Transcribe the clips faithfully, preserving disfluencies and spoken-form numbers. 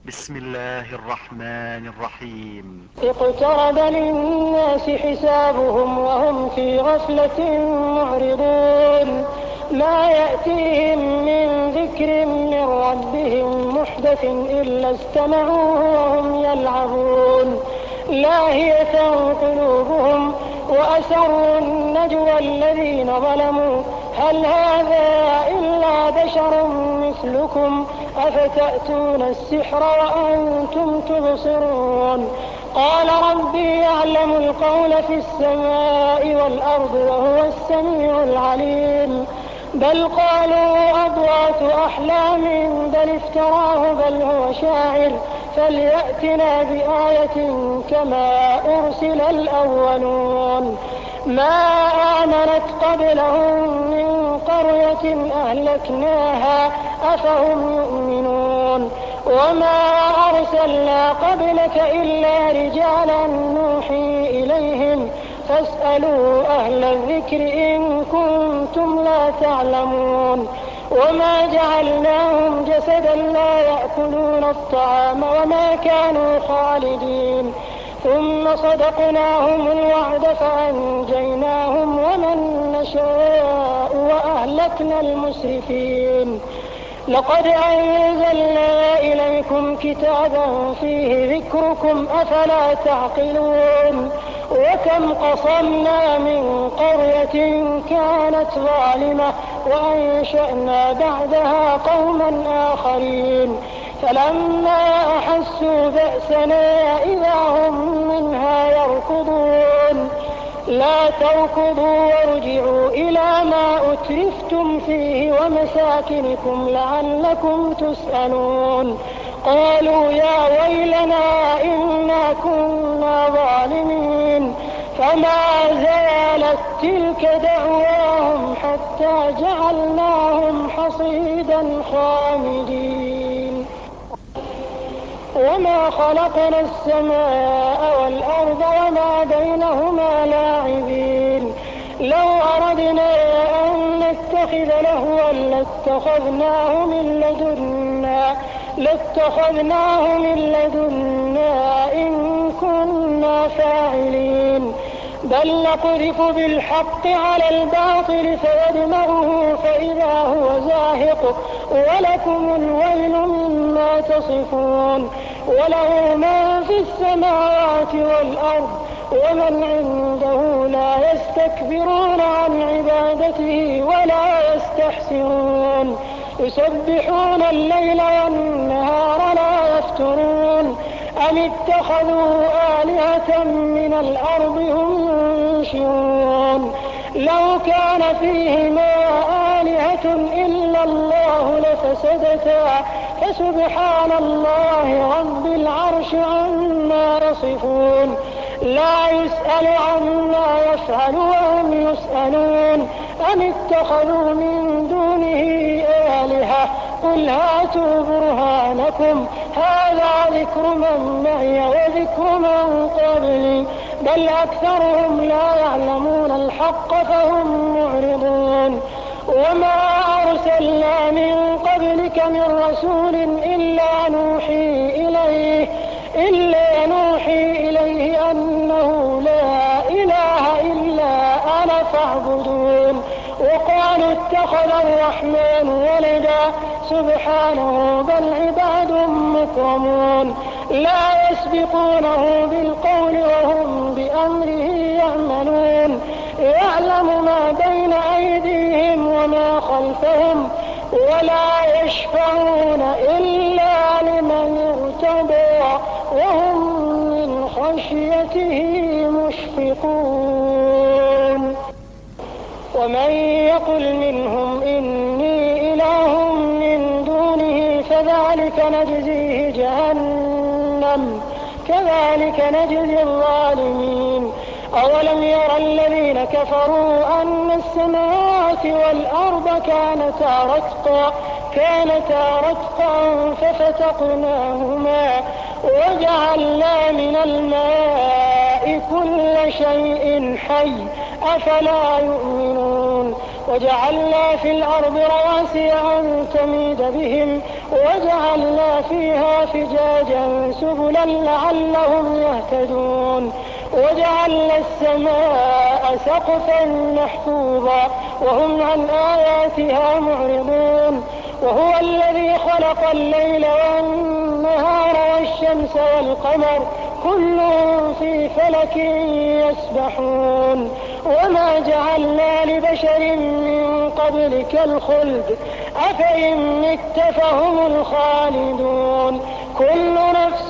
بسم الله الرحمن الرحيم. اقترب للناس حسابهم وهم في غفلة معرضون ما يأتيهم من ذكر من ربهم محدث إلا استمعوه وهم يلعبون لاهية قلوبهم وأسروا النجوى الذين ظلموا هل هذا إلا بشر مثلكم أفتأتون السحر وأنتم تبصرون قال ربي يعلم القول في السماء والأرض وهو السميع العليم بل قالوا أضغاث أحلام بل افتراه بل هو شاعر فليأتنا بآية كما أرسل الأولون ما آمنت قبلهم من قرية أهلكناها أفهم يؤمنون وما أرسلنا قبلك إلا رجالا نوحي إليهم فاسألوا أهل الذكر إن كنتم لا تعلمون وما جعلناهم جسدا لا يأكلون الطعام وما كانوا خالدين ثم صدقناهم الوعد فأنجيناهم ومن نشاء وأهلكنا المسرفين لقد أنزلنا إليكم كتابا فيه ذكركم أفلا تعقلون وكم قصمنا من قرية كانت ظالمة وأنشأنا بعدها قوما آخرين فلما أحسوا بأسنا إذا هم منها يركضون لا تركضوا وارجعوا إلى ما أترفتم فيه ومساكنكم لعلكم تسألون قالوا يا ويلنا إنا كنا ظالمين فما زالت تلك دعواهم حتى جعلناهم حصيدا خامدين وما خلقنا السماء والأرض وما بينهما لاعبين لو أردنا أن نتخذ لهوا لاتخذناه من لدنا لاتخذناه من لدنا إن كنا فاعلين بل نقذف بالحق على الباطل فيدمغه فإذا هو زاهق ولكم الويل مما تصفون وله من في السماوات والأرض ومن عنده لا يستكبرون عن عبادته ولا يستحسرون يسبحون الليل والنهار لا يفترون أم اتخذوا آلهة من الأرض هم ينشرون لو كان فيهما آلهة إلا الله لفسدتا فسبحان الله رب العرش عما يصفون لا يسأل عما يفعل وهم يسألون أم اتخذوا من دونه آلهة قل هاتوا برهانكم هذا ذكر من معي وذكر من قبلي بل أكثرهم لا يعلمون الحق فهم معرضون وما أرسلنا من قبلك من رسول إلا نوحي إليه إلا نوحي إليه أنه لا إله إلا أنا فاعبدون وقالوا اتخذ الرحمن ولدا سبحانه بل عباد مكرمون لا يسبقونه بالقول وهم بأمره يعملون يعلم ما بين أيديهم وما خلفهم ولا يشفعون إلا لمن ارتضى وهم من خشيته مشفقون ومن يقل منهم إني إله من دونه فذلك نجزيه جهنم كذلك نجزي الظالمين أولم ير الذين كفروا أن السماوات والأرض كانتا رتقا كانتا رتقا ففتقناهما وجعلنا من الماء كل شيء حي أفلا يؤمنون وجعلنا في الأرض رواسي أن تميد بهم وجعلنا فيها فجاجا سبلا لعلهم يهتدون وجعلنا السماء سقفا محفوظا وهم عن آياتها معرضون وهو الذي خلق الليل والنهار والشمس والقمر كل في فلك يسبحون وما جعلنا لبشر من قبلك الخلد أفإن مت فهم الخالدون كل نفس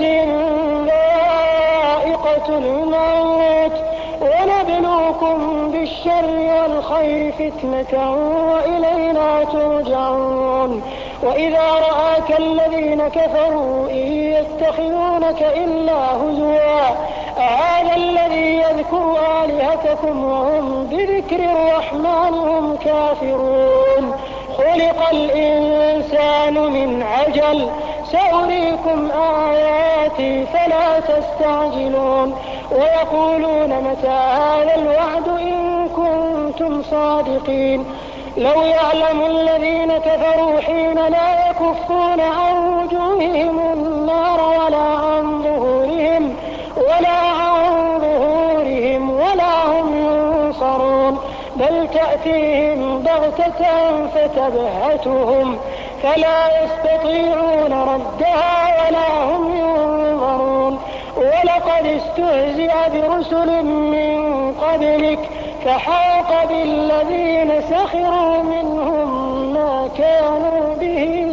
ذائقة الموت ونبلوكم بالشر والخير فتنة وإلينا ترجعون وإذا رآك الذين كفروا إن يتخذونك إلا هزوا أهذا الذي يذكر آلهتكم وهم بذكر الرحمن هم كافرون خلق الإنسان من عجل سأريكم آياتي فلا تستعجلون ويقولون متى هذا الوعد إن كنتم صادقين لو يعلم الذين كفروا حين لا يكفون عن وجوههم النار ولا عن ظهورهم ولا عن ظهورهم ولا هم ينصرون بل تأتيهم بغتة فتبهتهم فلا يستطيعون ردها ولا هم ينظرون ولقد استهزئ برسل من قبلك فحاق بالذين سخروا منهم ما كانوا به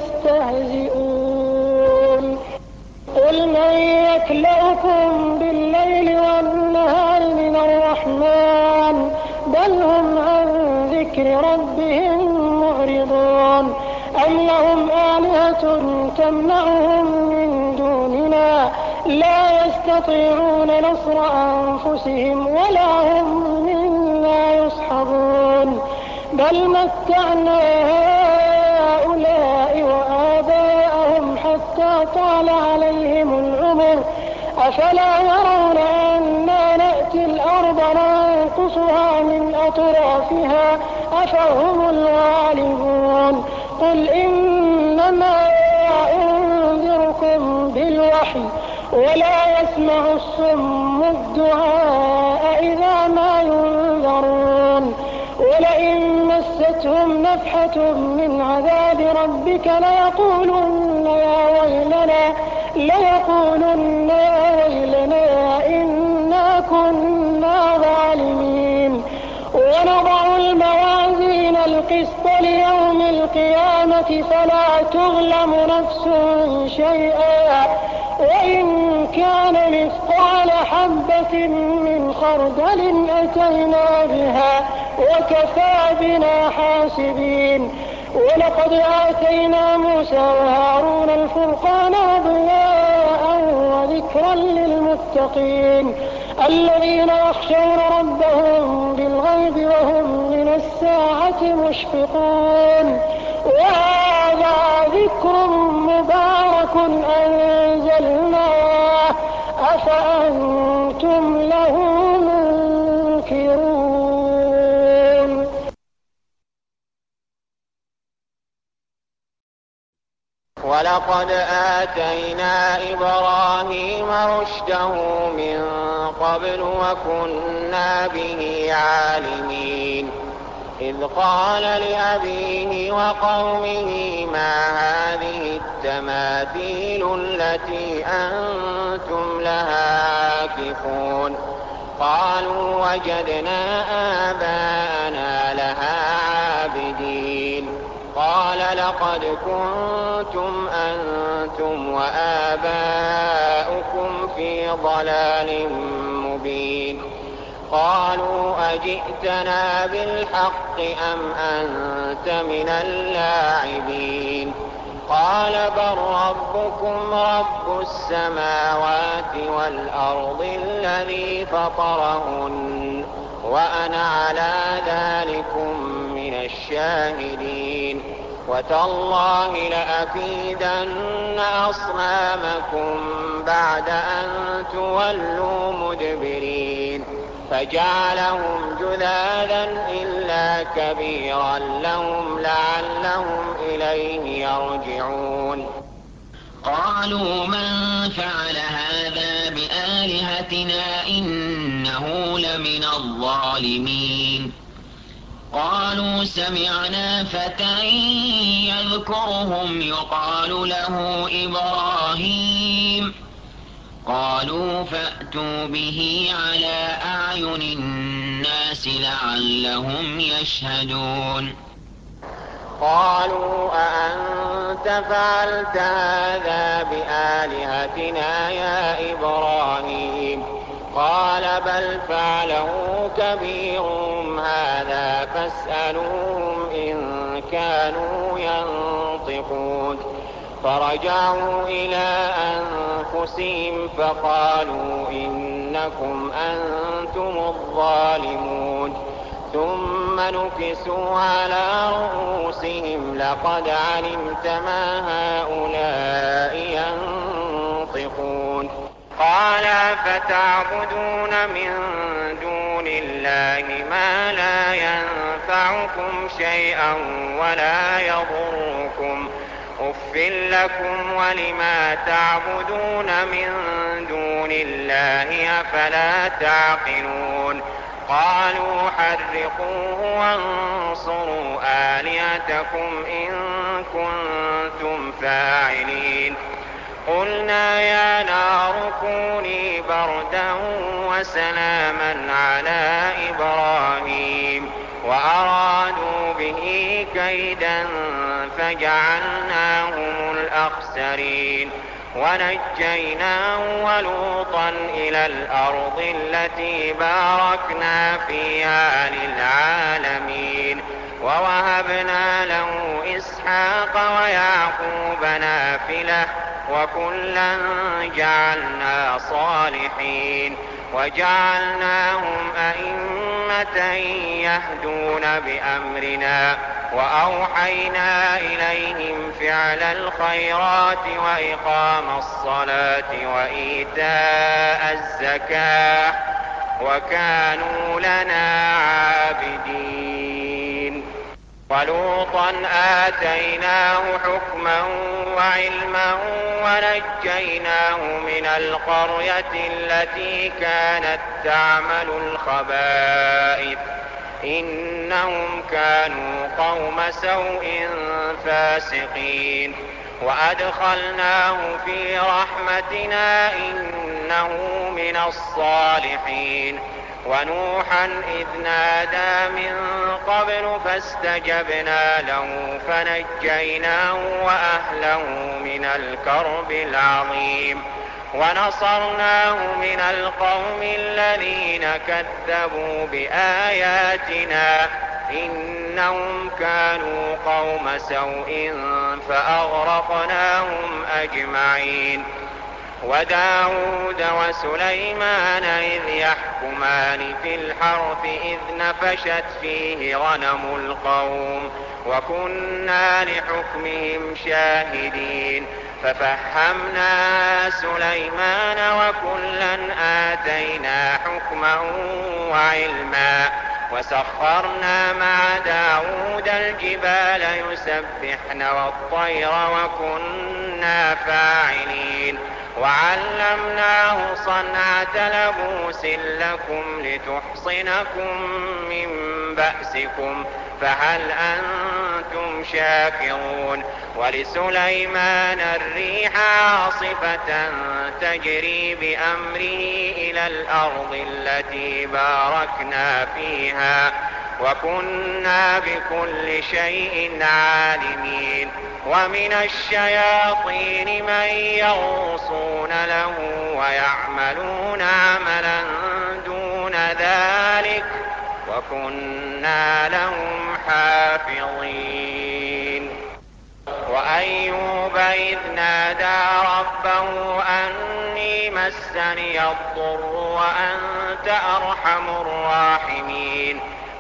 يستهزئون قل من يكلؤكم بالليل والنهار من الرحمن بل هم عن ذكر ربهم معرضون أم لهم آلهة تمنعهم من دوننا لا يستطيعون نصر أنفسهم ولا هم منا يصحبون بل متعنا هؤلاء وآباءهم حتى طال عليهم العمر أفلا يرون أنا نأتي الأرض ننقصها من أطرافها أفهم الغالبون قل إنما أنذركم بالوحي ولا يسمع الصم الدعاء إذا ما ينذرون ولئن مستهم نفحة من عذاب ربك ليقولن يا ويلنا ليقولن يا ويلنا إنا كنا ظالمين ونضع الموازين القسط ليوم القيامة فلا تظلم نفس شيئا وإن كان مثقال حبة من خردل أتينا بها وكفى بنا حاسبين ولقد آتينا موسى وهارون الفرقان وضياء وذكرا للمتقين الذين يخشون ربهم بالغيب وهم من الساعة مشفقون وهذا ذكر مبارك أنزلناه أفأنتم له منكرون ولقد آتينا إبراهيم رشده من قبل وكنا به عالمين إذ قال لأبيه وقومه ما هذه التماثيل التي أنتم لها عاكفون قالوا وجدنا آباءنا لها عابدين قال لقد كنتم أنتم وآباؤكم في ضلال مبين قالوا أجئتنا بالحق أم أنت من اللاعبين قال بل ربكم رب السماوات والأرض الذي فطرهن وأنا على ذلكم من الشاهدين وتالله لأكيدن أصنامكم بعد أن تولوا مدبرين فجعلهم جذاذا إلا كبيرا لهم لعلهم إليه يرجعون. قالوا من فعل هذا بآلهتنا إنه لمن الظالمين. قالوا سمعنا فتى يذكرهم يقال له إبراهيم. قالوا فأتوا به على أعين الناس لعلهم يشهدون. قالوا أأنت فعلت هذا بآلهتنا يا إبراهيم؟ قال بل فعله كبيرهم هذا فاسألوهم إن كانوا ينطقون. فرجعوا إلى أنفسهم فقالوا إنكم أنتم الظالمون. ثم نكسوا على رؤوسهم لقد علمت ما هؤلاء ينطقون. قال فتعبدون من دون الله ما لا ينفعكم شيئا ولا يضركم أف لكم ولما تعبدون من دون الله أفلا تعقلون. قالوا حرقوه وانصروا آلهتكم إن كنتم فاعلين. قلنا يا نار كوني بردا وسلاما على إبراهيم وأرادوا به كيدا فجعلناهم الأخسرين. ونجيناه ولوطا إلى الأرض التي باركنا فيها للعالمين. ووهبنا له إسحاق ويعقوب نافلة وكلا جعلنا صالحين. وجعلناهم أئمة يهدون بأمرنا وأوحينا إليهم فعل الخيرات وإقام الصلاة وإيتاء الزكاة وكانوا لنا عابدين. ولوطا آتيناه حكما وعلما ونجيناه من القرية التي كانت تعمل الخبائث إنهم كانوا قوم سوء فاسقين. وأدخلناه في رحمتنا إنه من الصالحين. ونوحا إذ نادى من قبل فاستجبنا له فنجيناه وأهله من الكرب العظيم. ونصرناه من القوم الذين كذبوا بآياتنا إنهم كانوا قوم سوء فأغرقناهم أجمعين. وداود وسليمان إذ يحكمان في الحرث إذ نفشت فيه غنم القوم وكنا لحكمهم شاهدين. ففهمنا سليمان وكلا آتينا حكما وعلما. وسخرنا مع داود الجبال يسبحن والطير وكنا فاعلين. وعلمناه صنعة لبوس لكم لتحصنكم من بأسكم فهل أنتم شاكرون. ولسليمان الريح عاصفة تجري بأمره إلى الأرض التي باركنا فيها وكنا بكل شيء عالمين. ومن الشياطين من يغوصون له ويعملون عملا دون ذلك وكنا لهم حافظين. وأيوب إذ نادى ربه أني مسني الضر وأنت أرحم الراحمين.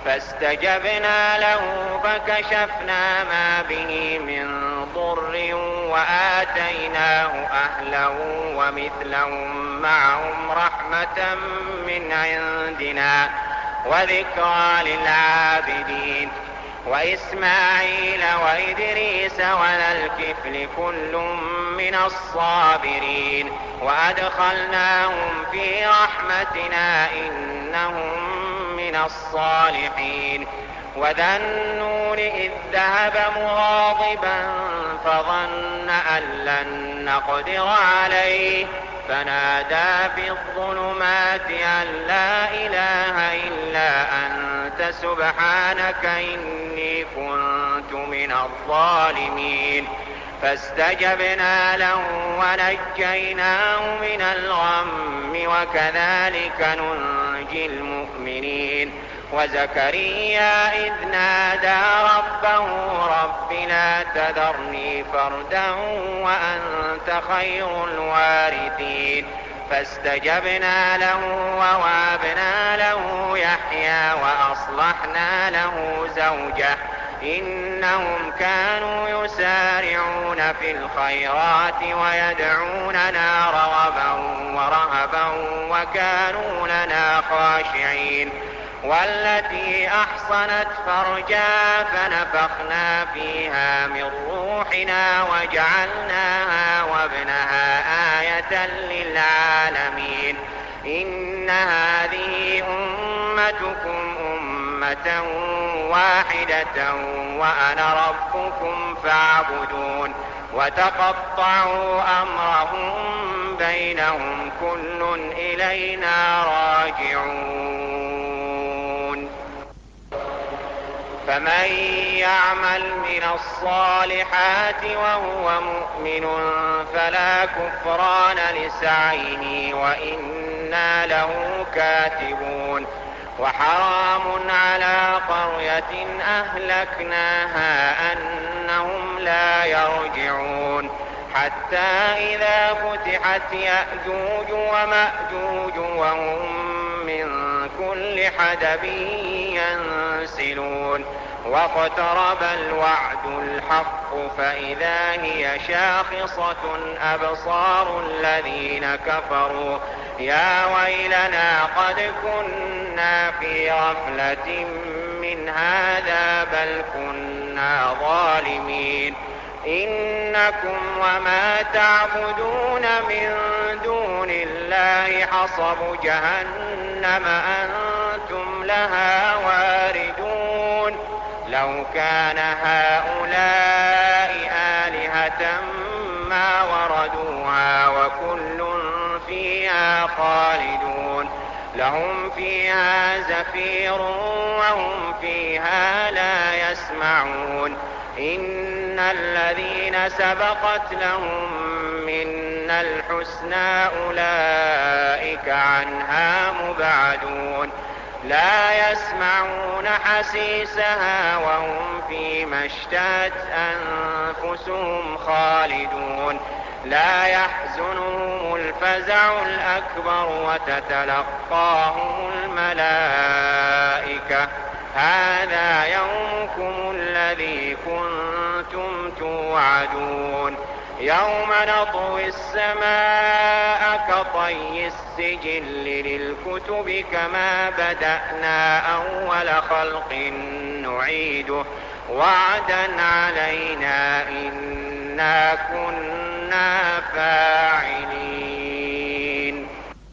فاستجبنا له فكشفنا ما به من ضر وآتيناه أهله ومثلهم معهم رحمة من عندنا وذكرى للعابدين وإسماعيل وإدريس وذا الكفل كل من الصابرين وأدخلناهم في رحمتنا إنهم من الصالحين وذا النون إذ ذهب مغاضبا فظن أن لن نقدر عليه فنادى في الظلمات أن لا إله إلا أنت سبحانك إني كنت من الظالمين فاستجبنا له ونجيناه من الغم وكذلك ننجي المؤمنين وزكريا إذ نادى ربه رب لا تذرني فردا وأنت خير الوارثين فاستجبنا له ووهبنا له يحيى وأصلحنا له زوجه إنهم كانوا يسارعون في الخيرات ويدعوننا رغبا ورهبا وكانوا لنا خاشعين والتي أحصنت فرجها فنفخنا فيها من روحنا وجعلناها وابنها آية للعالمين إن هذه أمتكم أمة واحدة وأنا ربكم فاعبدون وتقطعوا أمرهم بينهم كل إلينا راجعون فمن يعمل من الصالحات وهو مؤمن فلا كفران لسعيه وإنا له كاتبون وحرام على قرية أهلكناها أنهم لا يرجعون حتى إذا فتحت يأجوج ومأجوج وهم من كل حدب ينسلون واقترب الوعد الحق فإذا هي شاخصة أبصار الذين كفروا يا ويلنا قد كنا في غفلة من هذا بل كنا ظالمين إنكم وما تعبدون من دون الله حصب جهنم أنتم لها واردون لو كان هؤلاء آلهة ما وردوها وكل فيها خالدون لهم فيها زفير وهم فيها لا يسمعون إن الذين سبقت لهم منا الحسنى أولئك عنها مبعدون لا يسمعون حسيسها وهم فيما اشتهت أنفسهم خالدون لا يحزنهم الفزع الأكبر وتتلقاهم الملائكة هذا يومكم الذي كنتم توعدون يوم نطوي السماء كطي السجل للكتب كما بدأنا أول خلق نعيده وعدا علينا إنا كنا فاعلين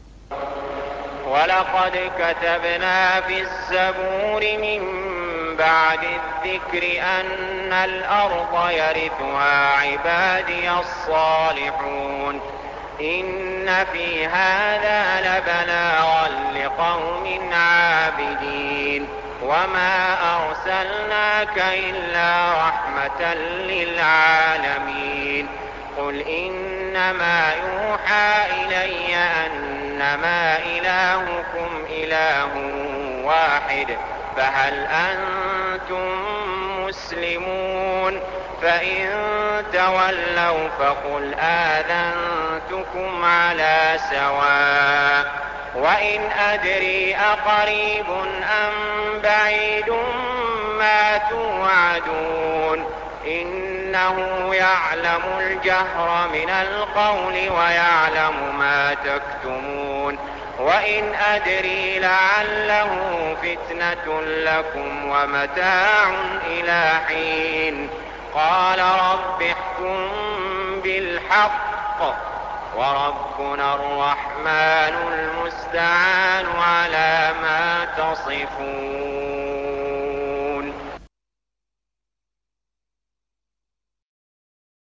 ولقد كتبنا في الزبور من بعد الذكر أن الأرض يرثها عبادي الصالحون إن في هذا لبلاغا لقوم عابدين وما أرسلناك إلا رحمة للعالمين قل إنما يوحى إلي أنما إلهكم إله واحد فهل أنتم مسلمون فإن تولوا فقل آذنتكم على سواء وإن أدري أقريب أم بعيد ما توعدون إنه يعلم الجهر من القول ويعلم ما تكتمون وإن أدري لعله فتنة لكم ومتاع إلى حين قال رب احكم بالحق وربنا الرحمن المستعان على ما تصفون.